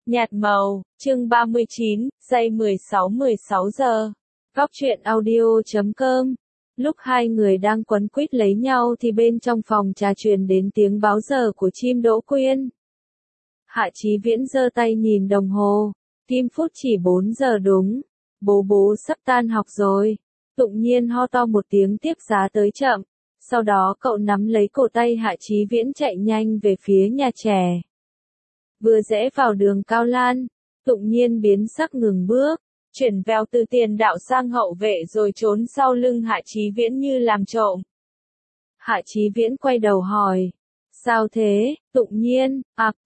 Nhạt màu, chương 39, giây 16 giờ. Góc truyện audio.com. Lúc hai người đang quấn quýt lấy nhau thì bên trong phòng trà truyền đến tiếng báo giờ của chim Đỗ Quyên. Hạ Chí Viễn giơ tay nhìn đồng hồ, kim phút chỉ 4 giờ đúng. Bố sắp tan học rồi. Tụng Nhiên ho to một tiếng tiếp giá tới chậm. Sau đó cậu nắm lấy cổ tay Hạ Chí Viễn chạy nhanh về phía nhà trẻ. Vừa rẽ vào đường Cao Lan, Tụng Nhiên biến sắc ngừng bước, chuyển vèo từ tiền đạo sang hậu vệ rồi trốn sau lưng Hạ Chí Viễn như làm trộm. Hạ Chí Viễn quay đầu hỏi, sao thế, Tụng Nhiên,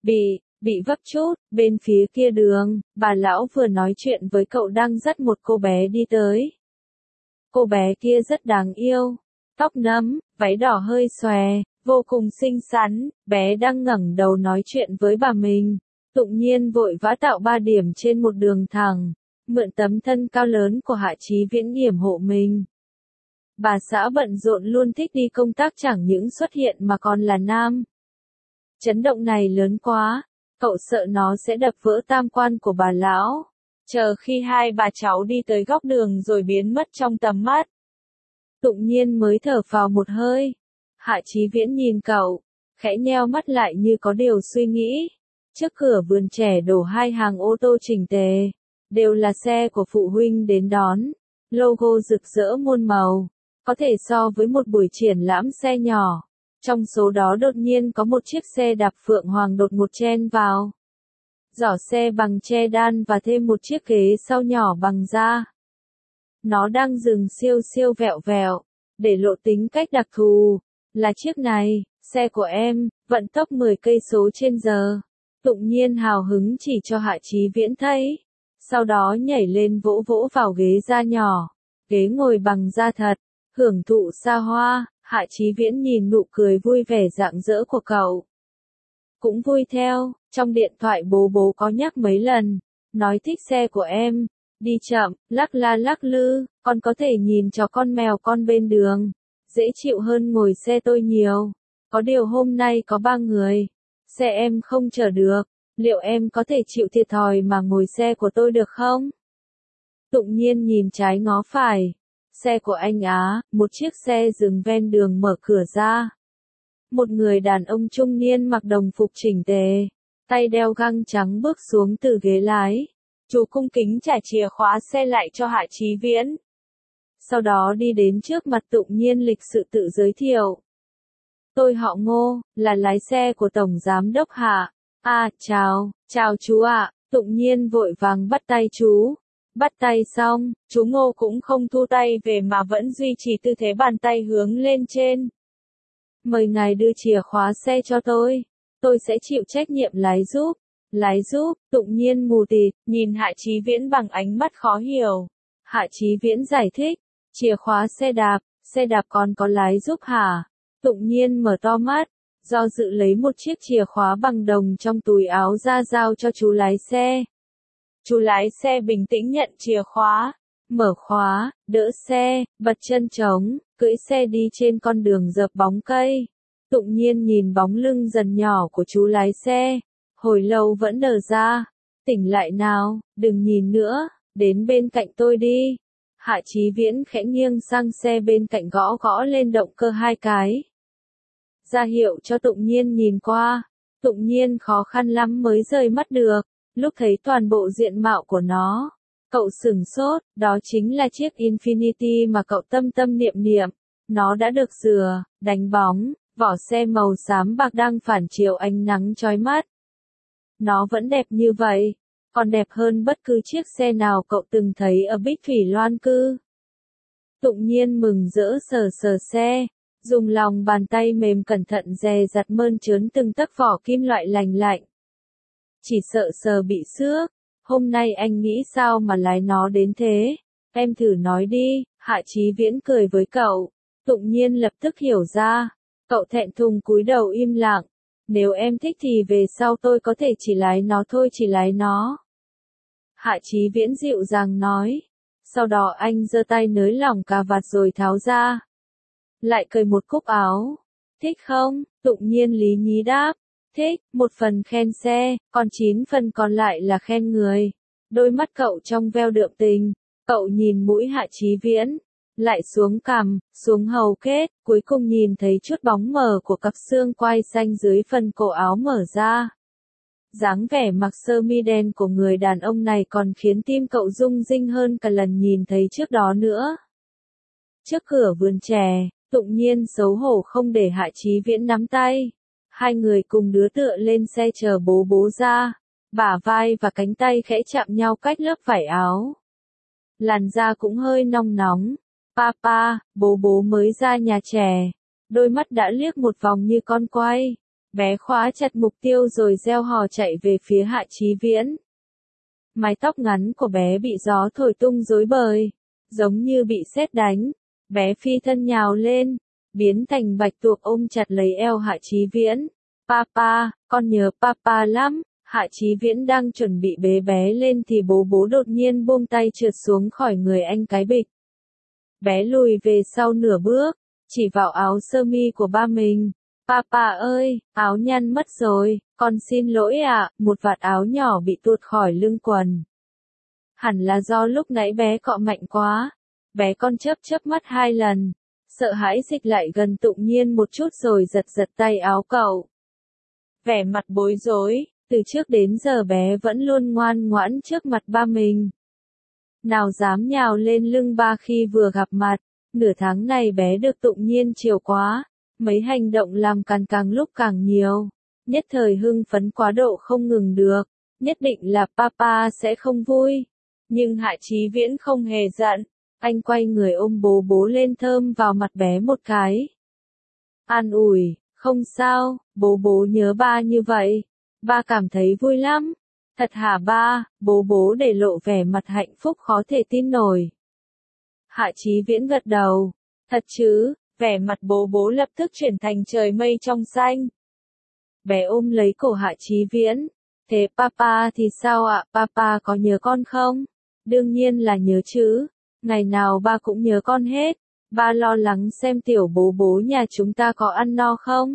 bị vấp chút, bên phía kia đường, bà lão vừa nói chuyện với cậu đang dắt một cô bé đi tới. Cô bé kia rất đáng yêu, tóc nấm, váy đỏ hơi xòe, vô cùng xinh xắn, bé đang ngẩng đầu nói chuyện với bà mình. Tụng Nhiên vội vã tạo 3 điểm trên một đường thẳng, mượn tấm thân cao lớn của Hạ Chí Viễn yểm hộ mình. Bà xã bận rộn luôn thích đi công tác chẳng những xuất hiện mà còn là nam. Chấn động này lớn quá, cậu sợ nó sẽ đập vỡ tam quan của bà lão. Chờ khi hai bà cháu đi tới góc đường rồi biến mất trong tầm mắt, Tụng Nhiên mới thở phào một hơi. Hạ Chí Viễn nhìn cậu, khẽ nheo mắt lại như có điều suy nghĩ. Trước cửa vườn trẻ đổ 2 hàng ô tô chỉnh tề, đều là xe của phụ huynh đến đón, logo rực rỡ muôn màu, có thể so với một buổi triển lãm xe nhỏ. Trong số đó đột nhiên có một chiếc xe đạp Phượng Hoàng đột ngột chen vào. Giỏ xe bằng tre đan và thêm một chiếc ghế sau nhỏ bằng da. Nó đang dừng siêu vẹo vẹo, để lộ tính cách đặc thù. Là chiếc này, xe của em, vận tốc 10 cây số trên giờ. Tụng Nhiên hào hứng chỉ cho Hạ Chí Viễn thấy. Sau đó nhảy lên vỗ vỗ vào ghế da nhỏ. Ghế ngồi bằng da thật, hưởng thụ xa hoa. Hạ Chí Viễn nhìn nụ cười vui vẻ rạng rỡ của cậu, cũng vui theo. Trong điện thoại bố có nhắc mấy lần, nói thích xe của em, đi chậm, lắc la lắc lư, con có thể nhìn cho con mèo con bên đường, dễ chịu hơn ngồi xe tôi nhiều. Có điều hôm nay có 3 người, xe em không chở được, liệu em có thể chịu thiệt thòi mà ngồi xe của tôi được không? Tụng Nhiên nhìn trái ngó phải. Xe của anh á, một chiếc xe dừng ven đường mở cửa ra. Một người đàn ông trung niên mặc đồng phục chỉnh tề, tay đeo găng trắng bước xuống từ ghế lái. Chú cung kính trả chìa khóa xe lại cho Hạ Chí Viễn. Sau đó đi đến trước mặt Tụng Nhiên lịch sự tự giới thiệu. Tôi họ Ngô, là lái xe của Tổng Giám đốc Hạ. Chào chú ạ. Tụng Nhiên vội vàng bắt tay chú. Bắt tay xong, chú Ngô cũng không thu tay về mà vẫn duy trì tư thế bàn tay hướng lên trên. Mời ngài đưa chìa khóa xe cho tôi sẽ chịu trách nhiệm lái giúp. Lái giúp, Tụng Nhiên mù tịt, nhìn Hạ Chí Viễn bằng ánh mắt khó hiểu. Hạ Chí Viễn giải thích, chìa khóa xe đạp còn có lái giúp hả? Tụng Nhiên mở to mắt, do dự lấy một chiếc chìa khóa bằng đồng trong túi áo ra giao cho chú lái xe. Chú lái xe bình tĩnh nhận chìa khóa, mở khóa, đỡ xe, bật chân trống, cưỡi xe đi trên con đường rợp bóng cây. Tụng Nhiên nhìn bóng lưng dần nhỏ của chú lái xe, hồi lâu vẫn đờ ra. Tỉnh lại nào, đừng nhìn nữa, đến bên cạnh tôi đi. Hạ Chí Viễn khẽ nghiêng sang xe bên cạnh gõ lên động cơ 2 cái. Ra hiệu cho Tụng Nhiên nhìn qua. Tụng Nhiên khó khăn lắm mới rời mắt được. Lúc thấy toàn bộ diện mạo của nó, cậu sửng sốt, đó chính là chiếc Infiniti mà cậu tâm niệm. Nó đã được rửa, đánh bóng, vỏ xe màu xám bạc đang phản chiếu ánh nắng chói mắt. Nó vẫn đẹp như vậy, còn đẹp hơn bất cứ chiếc xe nào cậu từng thấy ở Bích Thủy Loan cư. Tụng Nhiên mừng rỡ sờ xe, dùng lòng bàn tay mềm cẩn thận dè dặt mơn trớn từng tấc vỏ kim loại lành lạnh. Chỉ sợ sờ bị xước, hôm nay anh nghĩ sao mà lái nó đến thế, em thử nói đi. Hạ Chí Viễn cười với cậu. Tụng Nhiên lập tức hiểu ra, cậu thẹn thùng cúi đầu im lặng. Nếu em thích thì về sau tôi có thể chỉ lái nó thôi, chỉ lái nó. Hạ Chí Viễn dịu dàng nói. Sau đó anh giơ tay nới lỏng cà vạt rồi tháo ra. Lại cởi một cúc áo. Thích không? Tụng Nhiên lý nhí đáp. thích, 1 phần khen xe, còn 9 phần còn lại là khen người. Đôi mắt cậu trong veo đượm tình, cậu nhìn mũi Hạ Chí Viễn, lại xuống cằm, xuống hầu kết, cuối cùng nhìn thấy chút bóng mờ của cặp xương quai xanh dưới phần cổ áo mở ra. Dáng vẻ mặc sơ mi đen của người đàn ông này còn khiến tim cậu rung rinh hơn cả lần nhìn thấy trước đó nữa. Trước cửa vườn chè, Tụng Nhiên xấu hổ không để Hạ Chí Viễn nắm tay. Hai người cùng đứa tựa lên xe chờ bố bố ra. Bả vai và cánh tay khẽ chạm nhau cách lớp vải áo. Làn da cũng hơi nóng nóng. Papa, bố bố mới ra nhà trẻ. Đôi mắt đã liếc một vòng như con quay. Bé khóa chặt mục tiêu rồi reo hò chạy về phía Hạ Chí Viễn. Mái tóc ngắn của bé bị gió thổi tung rối bời, giống như bị sét đánh. Bé phi thân nhào lên, biến thành bạch tuộc ôm chặt lấy eo Hạ Chí Viễn. Papa, con nhớ papa lắm. Hạ Chí Viễn đang chuẩn bị bế bé lên thì bố bố đột nhiên buông tay trượt xuống khỏi người anh cái bịch. Bé lùi về sau nửa bước, chỉ vào áo sơ mi của ba mình. Papa ơi, áo nhăn mất rồi, con xin lỗi ạ, một vạt áo nhỏ bị tuột khỏi lưng quần. Hẳn là do lúc nãy bé cọ mạnh quá. Bé con chớp mắt 2 lần, sợ hãi dịch lại gần Tụng Nhiên một chút rồi giật tay áo cậu. Vẻ mặt bối rối, từ trước đến giờ bé vẫn luôn ngoan ngoãn trước mặt ba mình. Nào dám nhào lên lưng ba khi vừa gặp mặt, nửa tháng này bé được Tụng Nhiên chiều quá, mấy hành động làm càng lúc càng nhiều, nhất thời hưng phấn quá độ không ngừng được, nhất định là papa sẽ không vui. Nhưng Hạ Chí Viễn không hề giận, anh quay người ôm bố bố lên thơm vào mặt bé một cái. An ủi, không sao, bố bố nhớ ba như vậy, ba cảm thấy vui lắm. Thật hả ba, bố bố để lộ vẻ mặt hạnh phúc khó thể tin nổi. Hạ Chí Viễn gật đầu, thật chứ, vẻ mặt bố bố lập tức chuyển thành trời mây trong xanh. Bé ôm lấy cổ Hạ Chí Viễn, thế papa thì sao ạ, papa có nhớ con không? Đương nhiên là nhớ chứ, ngày nào ba cũng nhớ con hết, ba lo lắng xem tiểu bố bố nhà chúng ta có ăn no không?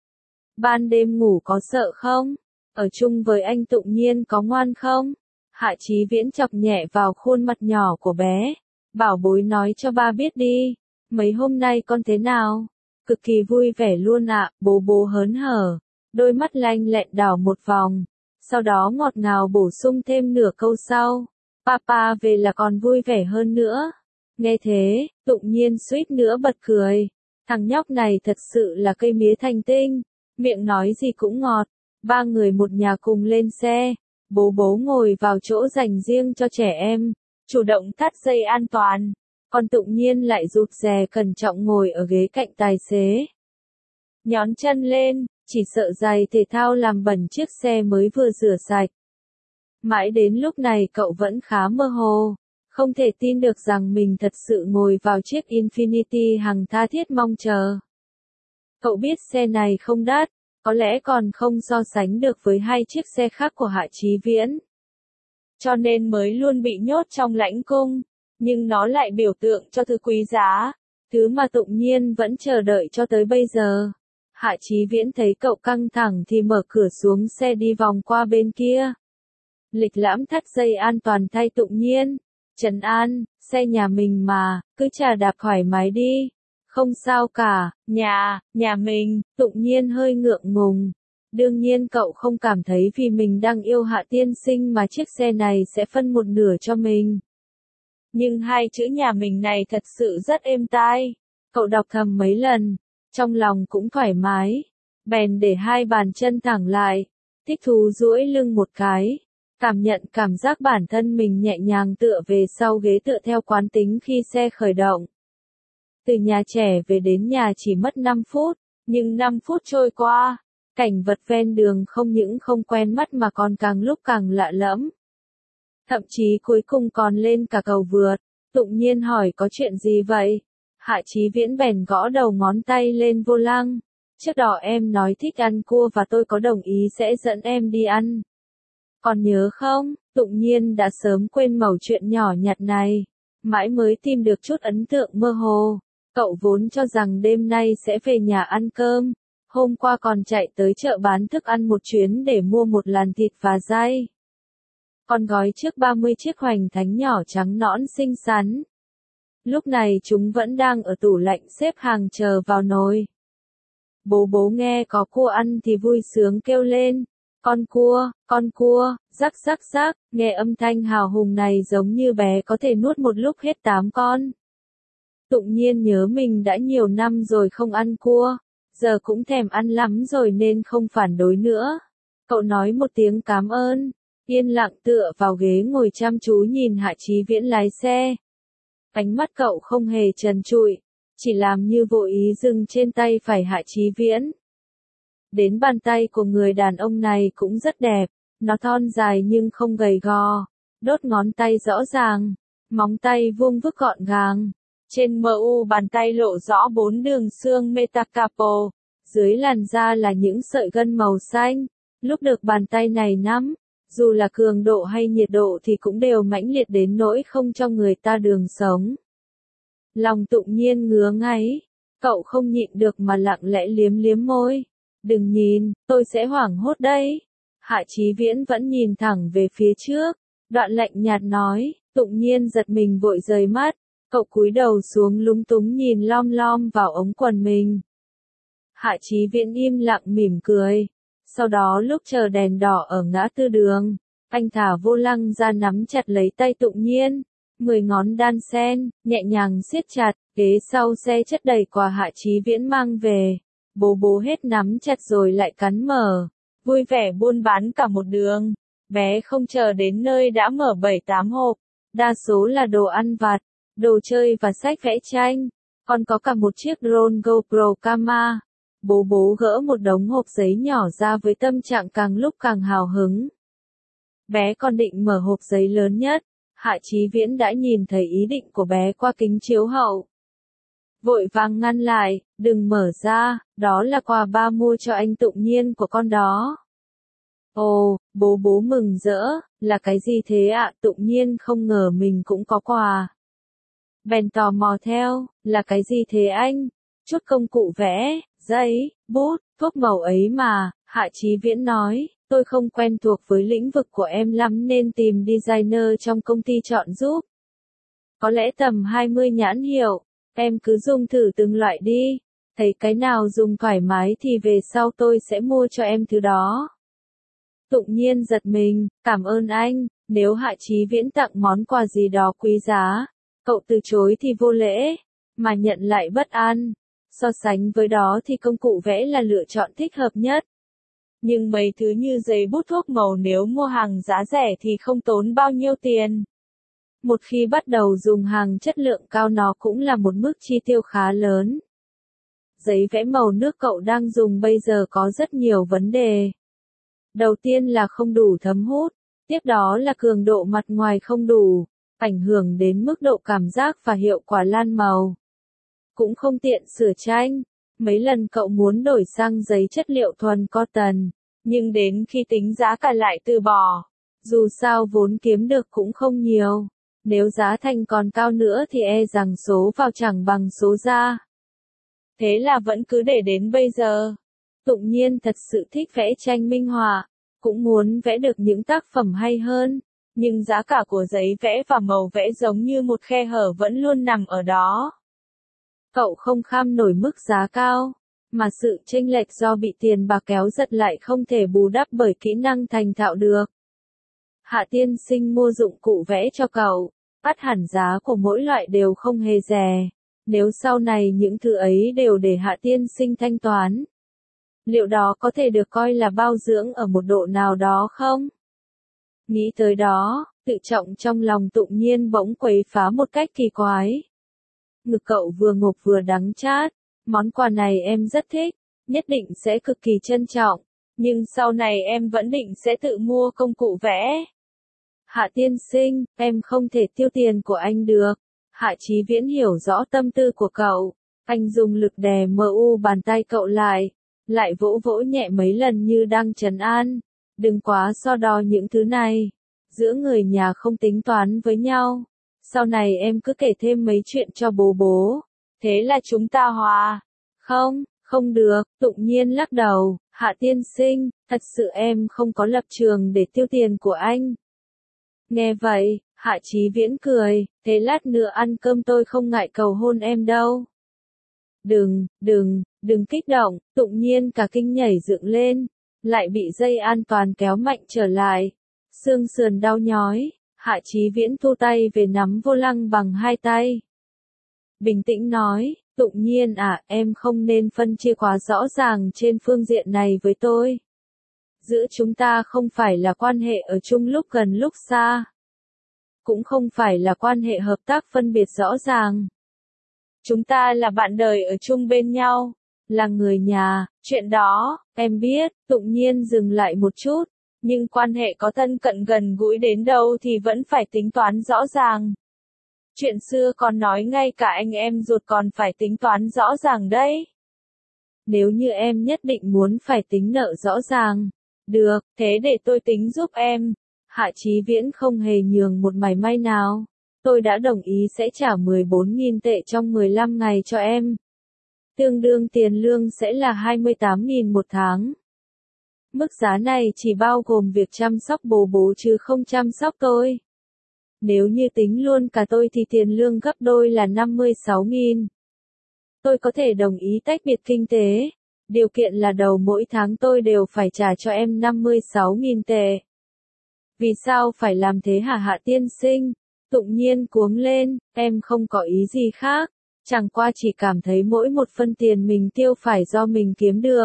Ban đêm ngủ có sợ không? Ở chung với anh Tụng Nhiên có ngoan không? Hạ Chí Viễn chọc nhẹ vào khuôn mặt nhỏ của bé. Bảo bối nói cho ba biết đi. Mấy hôm nay con thế nào? Cực kỳ vui vẻ luôn ạ, bố bố hớn hở. Đôi mắt lanh lẹn đảo một vòng. Sau đó ngọt ngào bổ sung thêm nửa câu sau. Papa về là còn vui vẻ hơn nữa. Nghe thế, Tụng Nhiên suýt nữa bật cười. Thằng nhóc này thật sự là cây mía thành tinh. Miệng nói gì cũng ngọt. Ba người một nhà cùng lên xe, bố bố ngồi vào chỗ dành riêng cho trẻ em, chủ động thắt dây an toàn, còn Tụng Nhiên lại rụt rè cẩn trọng ngồi ở ghế cạnh tài xế. Nhón chân lên, chỉ sợ giày thể thao làm bẩn chiếc xe mới vừa rửa sạch. Mãi đến lúc này cậu vẫn khá mơ hồ, không thể tin được rằng mình thật sự ngồi vào chiếc Infiniti hằng tha thiết mong chờ. Cậu biết xe này không đắt, có lẽ còn không so sánh được với 2 chiếc xe khác của Hạ Chí Viễn. Cho nên mới luôn bị nhốt trong lãnh cung, nhưng nó lại biểu tượng cho thứ quý giá, thứ mà Tụng Nhiên vẫn chờ đợi cho tới bây giờ. Hạ Chí Viễn thấy cậu căng thẳng thì mở cửa xuống xe đi vòng qua bên kia. Lịch lãm thắt dây an toàn thay Tụng Nhiên. Trấn an, xe nhà mình mà, cứ chà đạp thoải mái đi. Không sao cả, nhà mình, Tụng Nhiên hơi ngượng ngùng. Đương nhiên cậu không cảm thấy vì mình đang yêu Hạ tiên sinh mà chiếc xe này sẽ phân một nửa cho mình. Nhưng 2 chữ nhà mình này thật sự rất êm tai. Cậu đọc thầm mấy lần, trong lòng cũng thoải mái. Bèn để 2 bàn chân thẳng lại, thích thú duỗi lưng một cái. Cảm nhận cảm giác bản thân mình nhẹ nhàng tựa về sau ghế tựa theo quán tính khi xe khởi động. Từ nhà trẻ về đến nhà chỉ mất 5 phút, nhưng 5 phút trôi qua, cảnh vật ven đường không những không quen mắt mà còn càng lúc càng lạ lẫm. Thậm chí cuối cùng còn lên cả cầu vượt, Tụng Nhiên hỏi có chuyện gì vậy? Hạ Chí Viễn bèn gõ đầu ngón tay lên vô lăng. Trước đó em nói thích ăn cua và tôi có đồng ý sẽ dẫn em đi ăn. Còn nhớ không? Tụng Nhiên đã sớm quên mẩu chuyện nhỏ nhặt này, mãi mới tìm được chút ấn tượng mơ hồ. Cậu vốn cho rằng đêm nay sẽ về nhà ăn cơm, Hôm qua còn chạy tới chợ bán thức ăn một chuyến để mua một làn thịt và dây. Còn gói trước 30 chiếc hoành thánh nhỏ trắng nõn xinh xắn. Lúc này chúng vẫn đang ở tủ lạnh xếp hàng chờ vào nồi. Bố nghe có cua ăn thì vui sướng kêu lên. Con cua, rắc rắc rắc, nghe âm thanh hào hùng này giống như bé có thể nuốt một lúc hết 8 con. Tụng Nhiên nhớ mình đã nhiều năm rồi không ăn cua, giờ cũng thèm ăn lắm rồi nên không phản đối nữa. Cậu nói một tiếng cảm ơn, yên lặng tựa vào ghế ngồi chăm chú nhìn Hạ Chí Viễn lái xe. Ánh mắt cậu không hề trần trụi, chỉ làm như vô ý dừng trên tay phải Hạ Chí Viễn. Đến bàn tay của người đàn ông này cũng rất đẹp, nó thon dài nhưng không gầy gò, đốt ngón tay rõ ràng, móng tay vuông vức gọn gàng. Trên mu bàn tay lộ rõ 4 đường xương metacarpo, dưới làn da là những sợi gân màu xanh. Lúc được bàn tay này nắm, dù là cường độ hay nhiệt độ thì cũng đều mãnh liệt đến nỗi không cho người ta đường sống. Lòng Tụng Nhiên ngứa ngáy, cậu không nhịn được mà lặng lẽ liếm liếm môi. Đừng nhìn, tôi sẽ hoảng hốt đấy. Hạ Chí Viễn vẫn nhìn thẳng về phía trước, đoạn lạnh nhạt nói. Tụng Nhiên giật mình vội rời mắt, cậu cúi đầu xuống lúng túng nhìn lom lom vào ống quần mình. Hạ Chí Viễn im lặng mỉm cười. Sau đó lúc chờ đèn đỏ ở ngã tư đường, anh thả vô lăng ra nắm chặt lấy tay Tụng Nhiên. 10 ngón đan sen, nhẹ nhàng siết chặt, ghế sau xe chất đầy quà Hạ Chí Viễn mang về. Bố hết nắm chặt rồi lại cắn mở, vui vẻ buôn bán cả một đường. Bé không chờ đến nơi đã mở 7-8 hộp, đa số là đồ ăn vặt, đồ chơi và sách vẽ tranh, còn có cả một chiếc drone GoPro Kama. Bố gỡ một đống hộp giấy nhỏ ra với tâm trạng càng lúc càng hào hứng. Bé còn định mở hộp giấy lớn nhất, Hạ Chí Viễn đã nhìn thấy ý định của bé qua kính chiếu hậu. Vội vàng ngăn lại, đừng mở ra, đó là quà ba mua cho anh Tụng Nhiên của con đó. Ồ, bố mừng rỡ, là cái gì thế ạ? Tụng Nhiên không ngờ mình cũng có quà. Bèn tò mò theo, là cái gì thế anh? Chút công cụ vẽ, giấy, bút, thuốc màu ấy mà, Hạ Chí Viễn nói, tôi không quen thuộc với lĩnh vực của em lắm nên tìm designer trong công ty chọn giúp. Có lẽ tầm 20 nhãn hiệu. Em cứ dùng thử từng loại đi, thấy cái nào dùng thoải mái thì về sau tôi sẽ mua cho em thứ đó. Tụng Nhiên giật mình, cảm ơn anh, nếu Hạ Chí Viễn tặng món quà gì đó quý giá, cậu từ chối thì vô lễ, mà nhận lại bất an. So sánh với đó thì công cụ vẽ là lựa chọn thích hợp nhất. Nhưng mấy thứ như giấy bút thuốc màu nếu mua hàng giá rẻ thì không tốn bao nhiêu tiền. Một khi bắt đầu dùng hàng chất lượng cao nó cũng là một mức chi tiêu khá lớn. Giấy vẽ màu nước cậu đang dùng bây giờ có rất nhiều vấn đề. Đầu tiên là không đủ thấm hút, tiếp đó là cường độ mặt ngoài không đủ, ảnh hưởng đến mức độ cảm giác và hiệu quả lan màu. Cũng không tiện sửa tranh, mấy lần cậu muốn đổi sang giấy chất liệu thuần cotton, nhưng đến khi tính giá cả lại từ bỏ. Dù sao vốn kiếm được cũng không nhiều. Nếu giá thành còn cao nữa thì e rằng số vào chẳng bằng số ra. Thế là vẫn cứ để đến bây giờ. Tụng Nhiên thật sự thích vẽ tranh minh họa, cũng muốn vẽ được những tác phẩm hay hơn, nhưng giá cả của giấy vẽ và màu vẽ giống như một khe hở vẫn luôn nằm ở đó. Cậu không kham nổi mức giá cao, mà sự chênh lệch do bị tiền bạc kéo giật lại không thể bù đắp bởi kỹ năng thành thạo được. Hạ tiên sinh mua dụng cụ vẽ cho cậu, bắt hẳn giá của mỗi loại đều không hề rẻ. Nếu sau này những thứ ấy đều để Hạ tiên sinh thanh toán, liệu đó có thể được coi là bao dưỡng ở một độ nào đó không? Nghĩ tới đó, tự trọng trong lòng Tụng Nhiên bỗng quấy phá một cách kỳ quái. Ngực cậu vừa ngộp vừa đắng chát, món quà này em rất thích, nhất định sẽ cực kỳ trân trọng, nhưng sau này em vẫn định sẽ tự mua công cụ vẽ. Hạ tiên sinh, em không thể tiêu tiền của anh được. Hạ Chí Viễn hiểu rõ tâm tư của cậu, anh dùng lực đè bàn tay cậu lại vỗ vỗ nhẹ mấy lần như đang trấn an. Đừng quá so đo những thứ này, giữa người nhà không tính toán với nhau. Sau này em cứ kể thêm mấy chuyện cho bố. Thế là chúng ta hòa. Không được, Tụng Nhiên lắc đầu, Hạ tiên sinh, thật sự em không có lập trường để tiêu tiền của anh. Nghe vậy, Hạ Chí Viễn cười, thế lát nữa ăn cơm tôi không ngại cầu hôn em đâu. Đừng kích động, Tụng Nhiên cả kinh nhảy dựng lên, lại bị dây an toàn kéo mạnh trở lại. Xương sườn đau nhói, Hạ Chí Viễn thu tay về nắm vô lăng bằng hai tay. Bình tĩnh nói, Tụng Nhiên à, em không nên phân chia quá rõ ràng trên phương diện này với tôi. Giữa chúng ta không phải là quan hệ ở chung lúc gần lúc xa. Cũng không phải là quan hệ hợp tác phân biệt rõ ràng. Chúng ta là bạn đời ở chung bên nhau, là người nhà, chuyện đó, em biết. Tụng Nhiên dừng lại một chút, nhưng quan hệ có thân cận gần gũi đến đâu thì vẫn phải tính toán rõ ràng. Chuyện xưa còn nói ngay cả anh em ruột còn phải tính toán rõ ràng đấy. Nếu như em nhất định muốn phải tính nợ rõ ràng, được, thế để tôi tính giúp em. Hạ Chí Viễn không hề nhường một mảy may nào. Tôi đã đồng ý sẽ trả 14.000 tệ trong 15 ngày cho em. Tương đương tiền lương sẽ là 28.000 một tháng. Mức giá này chỉ bao gồm việc chăm sóc bố bố chứ không chăm sóc tôi. Nếu như tính luôn cả tôi thì tiền lương gấp đôi là 56.000. Tôi có thể đồng ý tách biệt kinh tế. Điều kiện là đầu mỗi tháng tôi đều phải trả cho em 56.000 tệ. Vì sao phải làm thế hả Hạ tiên sinh? Tụng Nhiên cuống lên, em không có ý gì khác. Chẳng qua chỉ cảm thấy mỗi một phân tiền mình tiêu phải do mình kiếm được.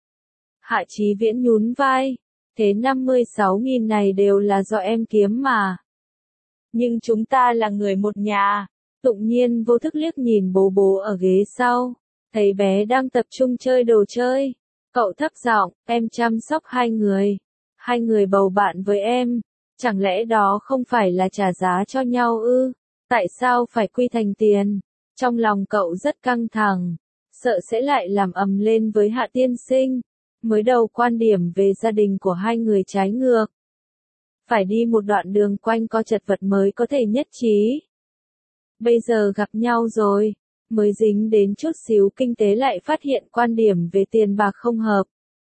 Hạ Chí Viễn nhún vai. Thế 56.000 này đều là do em kiếm mà. Nhưng chúng ta là người một nhà. Tụng Nhiên vô thức liếc nhìn bố bố ở ghế sau. Thấy bé đang tập trung chơi đồ chơi. Cậu thấp giọng, em chăm sóc hai người. Hai người bầu bạn với em. Chẳng lẽ đó không phải là trả giá cho nhau ư? Tại sao phải quy thành tiền? Trong lòng cậu rất căng thẳng. Sợ sẽ lại làm ầm lên với Hạ tiên sinh. Mới đầu quan điểm về gia đình của hai người trái ngược. Phải đi một đoạn đường quanh co chật vật mới có thể nhất trí. Bây giờ gặp nhau rồi, mới dính đến chút xíu kinh tế lại phát hiện quan điểm về tiền bạc không hợp.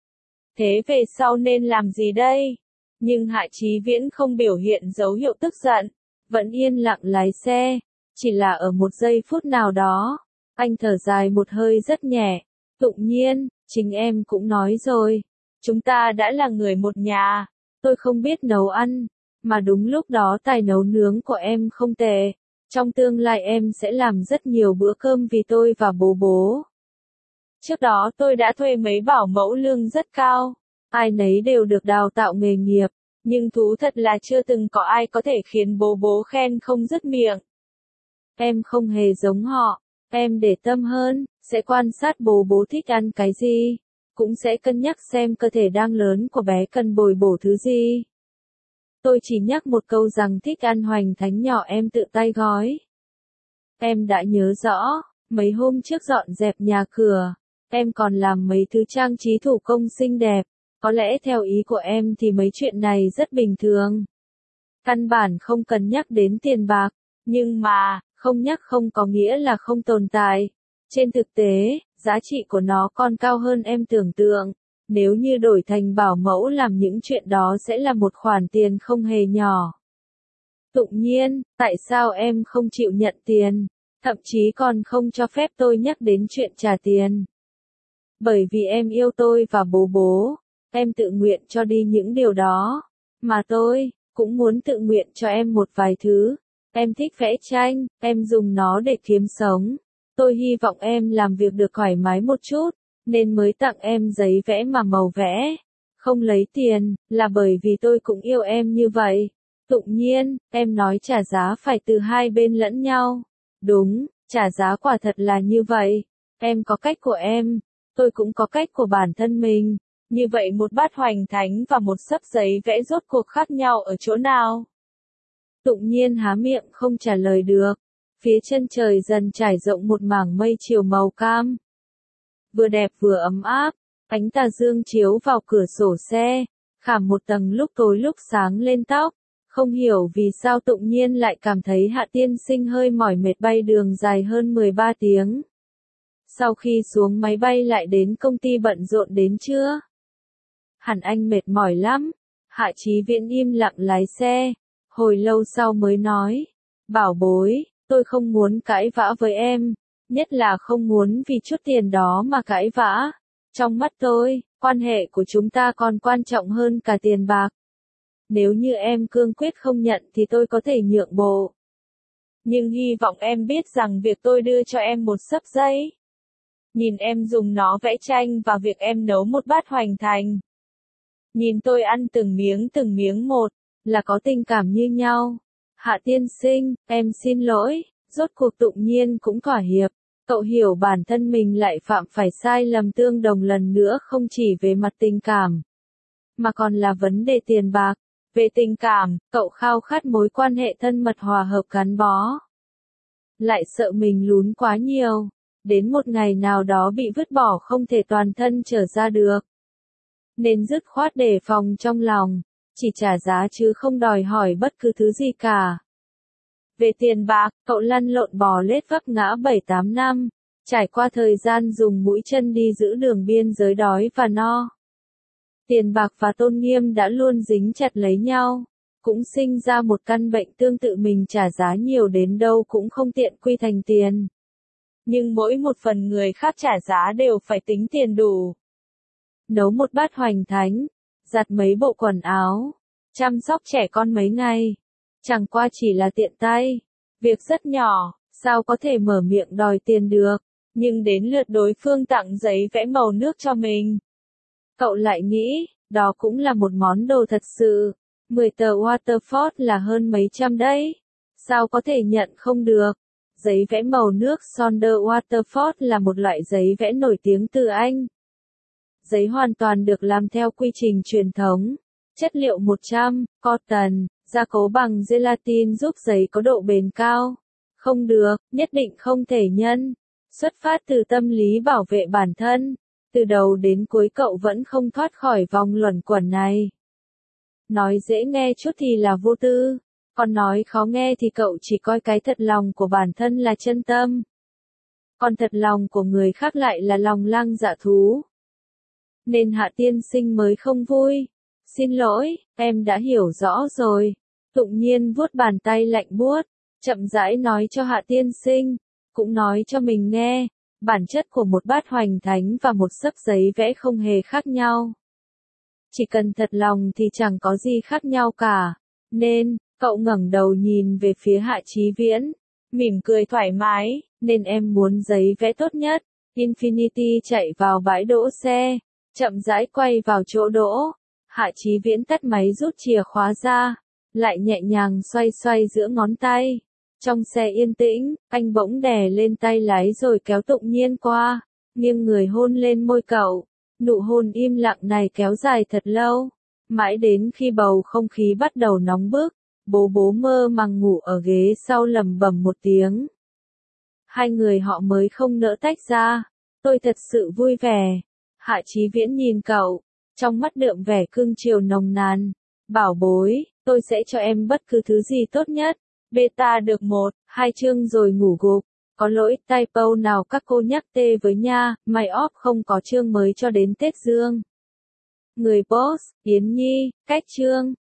Thế về sau nên làm gì đây? Nhưng Hạ Chí Viễn không biểu hiện dấu hiệu tức giận, vẫn yên lặng lái xe. Chỉ là ở một giây phút nào đó, anh thở dài một hơi rất nhẹ. Tụng Nhiên, chính em cũng nói rồi, chúng ta đã là người một nhà. Tôi không biết nấu ăn, mà đúng lúc đó tài nấu nướng của em không tệ. Trong tương lai em sẽ làm rất nhiều bữa cơm vì tôi và bố bố. Trước đó tôi đã thuê mấy bảo mẫu lương rất cao. Ai nấy đều được đào tạo nghề nghiệp. Nhưng thú thật là chưa từng có ai có thể khiến bố bố khen không dứt miệng. Em không hề giống họ. Em để tâm hơn, sẽ quan sát bố bố thích ăn cái gì. Cũng sẽ cân nhắc xem cơ thể đang lớn của bé cần bồi bổ thứ gì. Tôi chỉ nhắc một câu rằng thích ăn hoành thánh nhỏ em tự tay gói. Em đã nhớ rõ, mấy hôm trước dọn dẹp nhà cửa, em còn làm mấy thứ trang trí thủ công xinh đẹp. Có lẽ theo ý của em thì mấy chuyện này rất bình thường. Căn bản không cần nhắc đến tiền bạc, nhưng mà, không nhắc không có nghĩa là không tồn tại. Trên thực tế, giá trị của nó còn cao hơn em tưởng tượng. Nếu như đổi thành bảo mẫu làm những chuyện đó sẽ là một khoản tiền không hề nhỏ. Tụng Nhiên, tại sao em không chịu nhận tiền, thậm chí còn không cho phép tôi nhắc đến chuyện trả tiền? Bởi vì em yêu tôi và bố bố, em tự nguyện cho đi những điều đó. Mà tôi, cũng muốn tự nguyện cho em một vài thứ. Em thích vẽ tranh, em dùng nó để kiếm sống. Tôi hy vọng em làm việc được thoải mái một chút, nên mới tặng em giấy vẽ mà màu vẽ. Không lấy tiền, là bởi vì tôi cũng yêu em như vậy. Tụng Nhiên, em nói trả giá phải từ hai bên lẫn nhau. Đúng, trả giá quả thật là như vậy. Em có cách của em, tôi cũng có cách của bản thân mình. Như vậy một bát hoành thánh và một xấp giấy vẽ rốt cuộc khác nhau ở chỗ nào? Tụng Nhiên há miệng không trả lời được. Phía chân trời dần trải rộng một mảng mây chiều màu cam. Vừa đẹp vừa ấm áp, ánh tà dương chiếu vào cửa sổ xe, khảm một tầng lúc tối lúc sáng lên tóc. Không hiểu vì sao Tụng Nhiên lại cảm thấy Hạ tiên sinh hơi mỏi mệt bay đường dài hơn 13 tiếng. Sau khi xuống máy bay lại đến công ty bận rộn đến trưa. Hẳn anh mệt mỏi lắm. Hạ Chí Viễn im lặng lái xe, hồi lâu sau mới nói, bảo bối, tôi không muốn cãi vã với em, nhất là không muốn vì chút tiền đó mà cãi vã. Trong mắt tôi, quan hệ của chúng ta còn quan trọng hơn cả tiền bạc. Nếu như em cương quyết không nhận thì tôi có thể nhượng bộ. Nhưng hy vọng em biết rằng việc tôi đưa cho em một xấp giấy. Nhìn em dùng nó vẽ tranh và việc em nấu một bát hoành thành. Nhìn tôi ăn từng miếng một, là có tình cảm như nhau. Hạ tiên sinh, em xin lỗi, rốt cuộc Tụng Nhiên cũng thỏa hiệp. Cậu hiểu bản thân mình lại phạm phải sai lầm tương đồng lần nữa, không chỉ về mặt tình cảm, mà còn là vấn đề tiền bạc. Về tình cảm, cậu khao khát mối quan hệ thân mật hòa hợp gắn bó. Lại sợ mình lún quá nhiều, đến một ngày nào đó bị vứt bỏ không thể toàn thân trở ra được. Nên dứt khoát đề phòng trong lòng, chỉ trả giá chứ không đòi hỏi bất cứ thứ gì cả. Về tiền bạc, cậu lăn lộn bò lết vấp ngã 7-8 năm, trải qua thời gian dùng mũi chân đi giữ đường biên giới đói và no. Tiền bạc và tôn nghiêm đã luôn dính chặt lấy nhau, cũng sinh ra một căn bệnh tương tự, mình trả giá nhiều đến đâu cũng không tiện quy thành tiền. Nhưng mỗi một phần người khác trả giá đều phải tính tiền đủ. Nấu một bát hoành thánh, giặt mấy bộ quần áo, chăm sóc trẻ con mấy ngày, chẳng qua chỉ là tiện tay, việc rất nhỏ, sao có thể mở miệng đòi tiền được, nhưng đến lượt đối phương tặng giấy vẽ màu nước cho mình. Cậu lại nghĩ, đó cũng là một món đồ thật sự, 10 tờ Waterford là hơn mấy trăm đấy, sao có thể nhận không được. Giấy vẽ màu nước Sonder Waterford là một loại giấy vẽ nổi tiếng từ Anh. Giấy hoàn toàn được làm theo quy trình truyền thống, chất liệu 100, cotton, gia cố bằng gelatin giúp giấy có độ bền cao. Không được, nhất định không thể nhân. Xuất phát từ tâm lý bảo vệ bản thân, từ đầu đến cuối cậu vẫn không thoát khỏi vòng luẩn quẩn này. Nói dễ nghe chút thì là vô tư, còn nói khó nghe thì cậu chỉ coi cái thật lòng của bản thân là chân tâm. Còn thật lòng của người khác lại là lòng lang dạ thú. Nên Hạ tiên sinh mới không vui. Xin lỗi, em đã hiểu rõ rồi. Tụng Nhiên vuốt bàn tay lạnh buốt, chậm rãi nói cho Hạ tiên sinh, cũng nói cho mình nghe, bản chất của một bát hoành thánh và một xấp giấy vẽ không hề khác nhau. Chỉ cần thật lòng thì chẳng có gì khác nhau cả. Nên, cậu ngẩng đầu nhìn về phía Hạ Chí Viễn, mỉm cười thoải mái, nên em muốn giấy vẽ tốt nhất. Infinity chạy vào bãi đỗ xe, chậm rãi quay vào chỗ đỗ. Hạ Chí Viễn tắt máy rút chìa khóa ra, lại nhẹ nhàng xoay xoay giữa ngón tay. Trong xe yên tĩnh, anh bỗng đè lên tay lái rồi kéo Tụng Nhiên qua, nghiêng người hôn lên môi cậu. Nụ hôn im lặng này kéo dài thật lâu, mãi đến khi bầu không khí bắt đầu nóng bức, bố mơ màng ngủ ở ghế sau lẩm bẩm một tiếng. Hai người họ mới không nỡ tách ra. Tôi thật sự vui vẻ. Hạ Chí Viễn nhìn cậu, trong mắt đượm vẻ cưng chiều nồng nàn. Bảo bối, tôi sẽ cho em bất cứ thứ gì tốt nhất. Beta được 1-2 chương rồi ngủ gục. Có lỗi, typo nào các cô nhắc tê với nha, mày off không có chương mới cho đến Tết Dương. Người boss, Yến Nhi, cách chương.